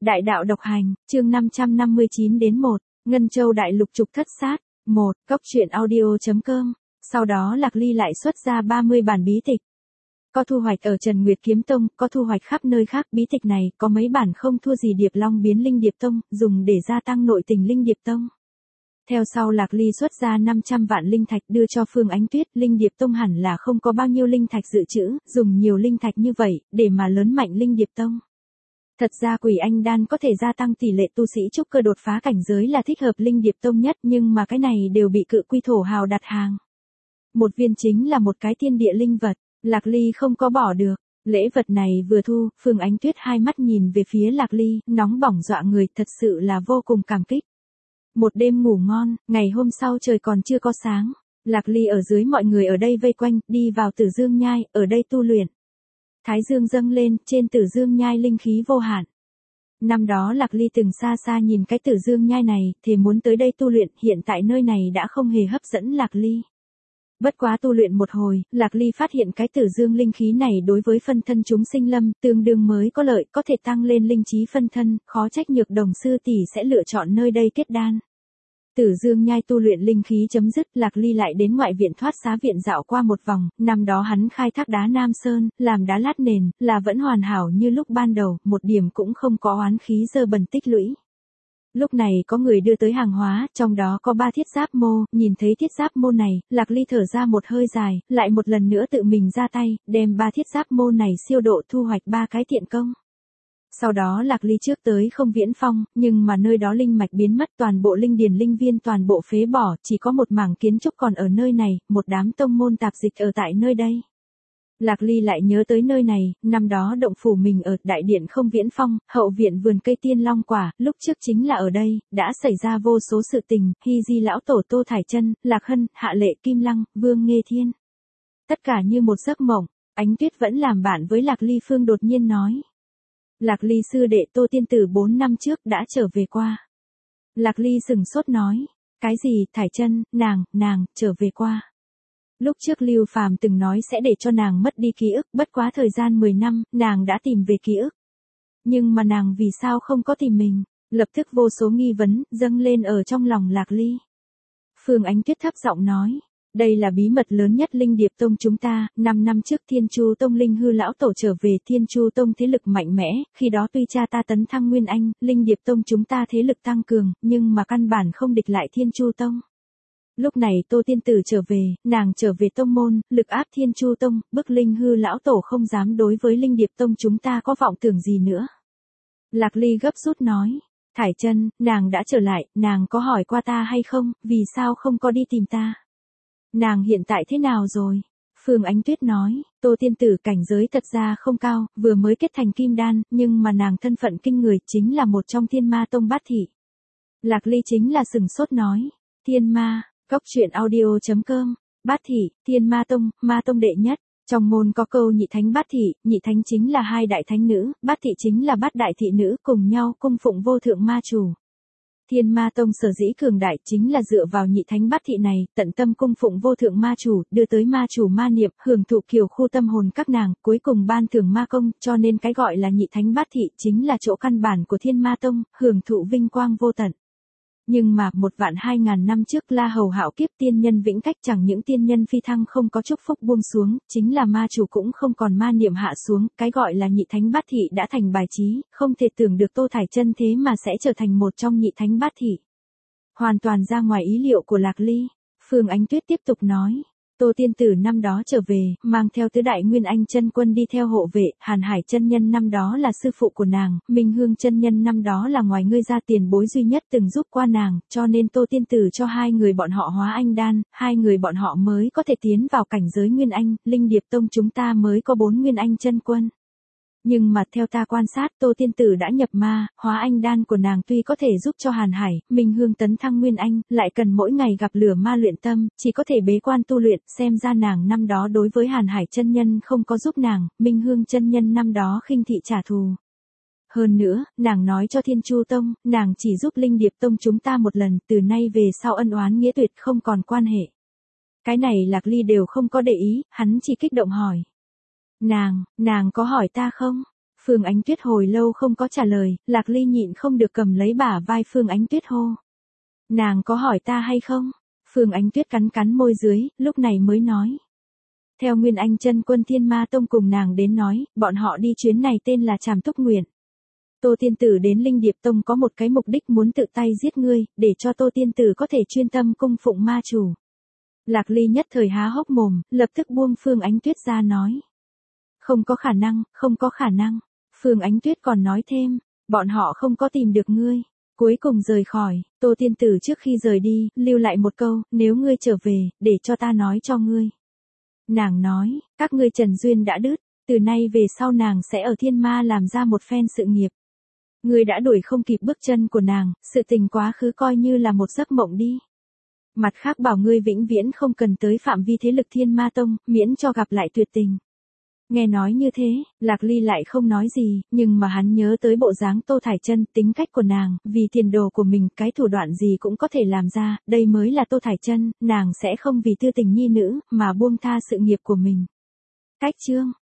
Đại đạo độc hành, chương 559 đến 1, Ngân Châu Đại Lục trục thất sát, 1, Cốc truyện audio.com. Sau đó Lạc Ly lại xuất ra 30 bản bí tịch. Có thu hoạch ở Trần Nguyệt Kiếm Tông, có thu hoạch khắp nơi khác. Bí tịch này có mấy bản không thua gì Điệp Long biến Linh Điệp Tông, dùng để gia tăng nội tình Linh Điệp Tông. Theo sau Lạc Ly xuất ra 500 vạn linh thạch đưa cho Phương Ánh Tuyết. Linh Điệp Tông hẳn là không có bao nhiêu linh thạch dự trữ, dùng nhiều linh thạch như vậy để mà lớn mạnh Linh Điệp Tông. Thật ra Quỷ Anh Đan có thể gia tăng tỷ lệ tu sĩ trúc cơ đột phá cảnh giới là thích hợp Linh Điệp Tông nhất, nhưng mà cái này đều bị Cự Quy Thổ Hào đặt hàng. Một viên chính là một cái thiên địa linh vật, Lạc Ly không có bỏ được. Lễ vật này vừa thu, Phương Ánh Tuyết hai mắt nhìn về phía Lạc Ly, nóng bỏng dọa người, thật sự là vô cùng cảm kích. Một đêm ngủ ngon, ngày hôm sau trời còn chưa có sáng, Lạc Ly ở dưới mọi người ở đây vây quanh, đi vào Tử Dương Nhai, ở đây tu luyện. Thái dương dâng lên, trên Tử Dương Nhai linh khí vô hạn. Năm đó Lạc Ly từng xa xa nhìn cái Tử Dương Nhai này, thì muốn tới đây tu luyện, hiện tại nơi này đã không hề hấp dẫn Lạc Ly. Bất quá tu luyện một hồi, Lạc Ly phát hiện cái Tử Dương linh khí này đối với phân thân chúng sinh lâm, tương đương mới có lợi, có thể tăng lên linh trí phân thân, khó trách Nhược Đồng sư tỷ sẽ lựa chọn nơi đây kết đan. Tử Dương Nhai tu luyện linh khí chấm dứt, Lạc Ly lại đến ngoại viện Thoát Xá viện dạo qua một vòng, năm đó hắn khai thác đá Nam Sơn, làm đá lát nền, là vẫn hoàn hảo như lúc ban đầu, một điểm cũng không có oán khí dơ bẩn tích lũy. Lúc này có người đưa tới hàng hóa, trong đó có 3 thiết giáp mô, nhìn thấy thiết giáp mô này, Lạc Ly thở ra một hơi dài, lại một lần nữa tự mình ra tay, đem 3 thiết giáp mô này siêu độ thu hoạch 3 cái thiện công. Sau đó Lạc Ly trước tới Không Viễn Phong, nhưng mà nơi đó linh mạch biến mất, toàn bộ linh điền linh viên toàn bộ phế bỏ, chỉ có một mảng kiến trúc còn ở nơi này, một đám tông môn tạp dịch ở tại nơi đây. Lạc Ly lại nhớ tới nơi này, năm đó động phủ mình ở đại điện Không Viễn Phong, hậu viện vườn cây tiên long quả, lúc trước chính là ở đây, đã xảy ra vô số sự tình, Hy Di lão tổ Tô Thải Chân, Lạc Hân, Hạ Lệ Kim Lăng, Vương Nghê Thiên. Tất cả như một giấc mộng. Ánh Tuyết vẫn làm bạn với Lạc Ly Phương đột nhiên nói. Lạc Ly sư đệ Tô tiên tử 4 năm trước đã trở về qua. Lạc Ly sừng sốt nói, cái gì, Thải Chân, nàng, trở về qua. Lúc trước Lưu Phàm từng nói sẽ để cho nàng mất đi ký ức, bất quá thời gian 10 năm, nàng đã tìm về ký ức. Nhưng mà nàng vì sao không có tìm mình, lập tức vô số nghi vấn, dâng lên ở trong lòng Lạc Ly. Phương Ánh Tuyết thấp giọng nói, đây là bí mật lớn nhất Linh Điệp Tông chúng ta, 5 năm trước Thiên Chu Tông Linh Hư lão tổ trở về, Thiên Chu Tông thế lực mạnh mẽ, khi đó tuy cha ta tấn thăng Nguyên Anh, Linh Điệp Tông chúng ta thế lực tăng cường, nhưng mà căn bản không địch lại Thiên Chu Tông. Lúc này Tô tiên tử trở về, nàng trở về tông môn, lực áp Thiên Chu Tông, bức Linh Hư lão tổ không dám đối với Linh Điệp Tông chúng ta có vọng tưởng gì nữa. Lạc Ly gấp rút nói, Thải Chân, nàng đã trở lại, nàng có hỏi qua ta hay không, vì sao không có đi tìm ta? Nàng hiện tại thế nào rồi? Phương Ánh Tuyết nói, Tô tiên tử cảnh giới thật ra không cao, vừa mới kết thành kim đan, nhưng mà nàng thân phận kinh người, chính là một trong Thiên Ma Tông bát thị. Lạc Ly chính là sừng sốt nói, Thiên Ma, Cốc truyện audio.com, bát thị, Thiên Ma Tông đệ nhất. Trong môn có câu nhị thánh bát thị, nhị thánh chính là 2 đại thánh nữ, bát thị chính là bát đại thị nữ, cùng nhau cung phụng vô thượng ma chủ. Thiên Ma Tông sở dĩ cường đại chính là dựa vào nhị thánh bát thị này, tận tâm cung phụng vô thượng ma chủ, đưa tới ma chủ ma niệm, hưởng thụ kiều khu tâm hồn các nàng, cuối cùng ban thưởng ma công, cho nên cái gọi là nhị thánh bát thị chính là chỗ căn bản của Thiên Ma Tông, hưởng thụ vinh quang vô tận. Nhưng mà, 1.200.000 năm trước La Hầu hạo kiếp tiên nhân vĩnh cách, chẳng những tiên nhân phi thăng không có chúc phúc buông xuống, chính là ma chủ cũng không còn ma niệm hạ xuống, cái gọi là nhị thánh bát thị đã thành bài trí, không thể tưởng được Tô Thải Chân thế mà sẽ trở thành một trong nhị thánh bát thị. Hoàn toàn ra ngoài ý liệu của Lạc Ly. Phương Ánh Tuyết tiếp tục nói, Tô tiên tử năm đó trở về, mang theo tứ đại Nguyên Anh chân quân đi theo hộ vệ, Hàn Hải chân nhân năm đó là sư phụ của nàng, Minh Hương chân nhân năm đó là ngoài ngươi ra tiền bối duy nhất từng giúp qua nàng, cho nên Tô tiên tử cho 2 người bọn họ hóa anh đan, 2 người bọn họ mới có thể tiến vào cảnh giới Nguyên Anh, Linh Điệp Tông chúng ta mới có 4 Nguyên Anh chân quân. Nhưng mà theo ta quan sát, Tô tiên tử đã nhập ma, hóa anh đan của nàng tuy có thể giúp cho Hàn Hải, Minh Hương tấn thăng Nguyên Anh, lại cần mỗi ngày gặp lửa ma luyện tâm, chỉ có thể bế quan tu luyện, xem ra nàng năm đó đối với Hàn Hải chân nhân không có giúp nàng, Minh Hương chân nhân năm đó khinh thị trả thù. Hơn nữa, nàng nói cho Thiên Chu Tông, nàng chỉ giúp Linh Điệp Tông chúng ta một lần, từ nay về sau ân oán nghĩa tuyệt không còn quan hệ. Cái này Lạc Ly đều không có để ý, hắn chỉ kích động hỏi. Nàng có hỏi ta không? Phương Ánh Tuyết hồi lâu không có trả lời, Lạc Ly nhịn không được cầm lấy bả vai Phương Ánh Tuyết hô. Nàng có hỏi ta hay không? Phương Ánh Tuyết cắn cắn môi dưới, lúc này mới nói. Theo Nguyên Anh chân quân Thiên Ma Tông cùng nàng đến nói, bọn họ đi chuyến này tên là Trảm Túc Nguyện. Tô Tiên Tử đến Linh Điệp Tông có một cái mục đích muốn tự tay giết ngươi, để cho Tô Tiên Tử có thể chuyên tâm cung phụng ma chủ. Lạc Ly nhất thời há hốc mồm, lập tức buông Phương Ánh Tuyết ra nói. Không có khả năng, không có khả năng. Phương Ánh Tuyết còn nói thêm, bọn họ không có tìm được ngươi. Cuối cùng rời khỏi, Tô Tiên Tử trước khi rời đi, lưu lại một câu, nếu ngươi trở về, để cho ta nói cho ngươi. Nàng nói, các ngươi Trần Duyên đã đứt, từ nay về sau nàng sẽ ở Thiên Ma làm ra một phen sự nghiệp. Ngươi đã đuổi không kịp bước chân của nàng, sự tình quá khứ coi như là một giấc mộng đi. Mặt khác bảo ngươi vĩnh viễn không cần tới phạm vi thế lực Thiên Ma Tông, miễn cho gặp lại tuyệt tình. Nghe nói như thế, Lạc Ly lại không nói gì, nhưng mà hắn nhớ tới bộ dáng Tô Thải Chân, tính cách của nàng, vì tiền đồ của mình, cái thủ đoạn gì cũng có thể làm ra, đây mới là Tô Thải Chân, nàng sẽ không vì tư tình nhi nữ, mà buông tha sự nghiệp của mình. Cách chương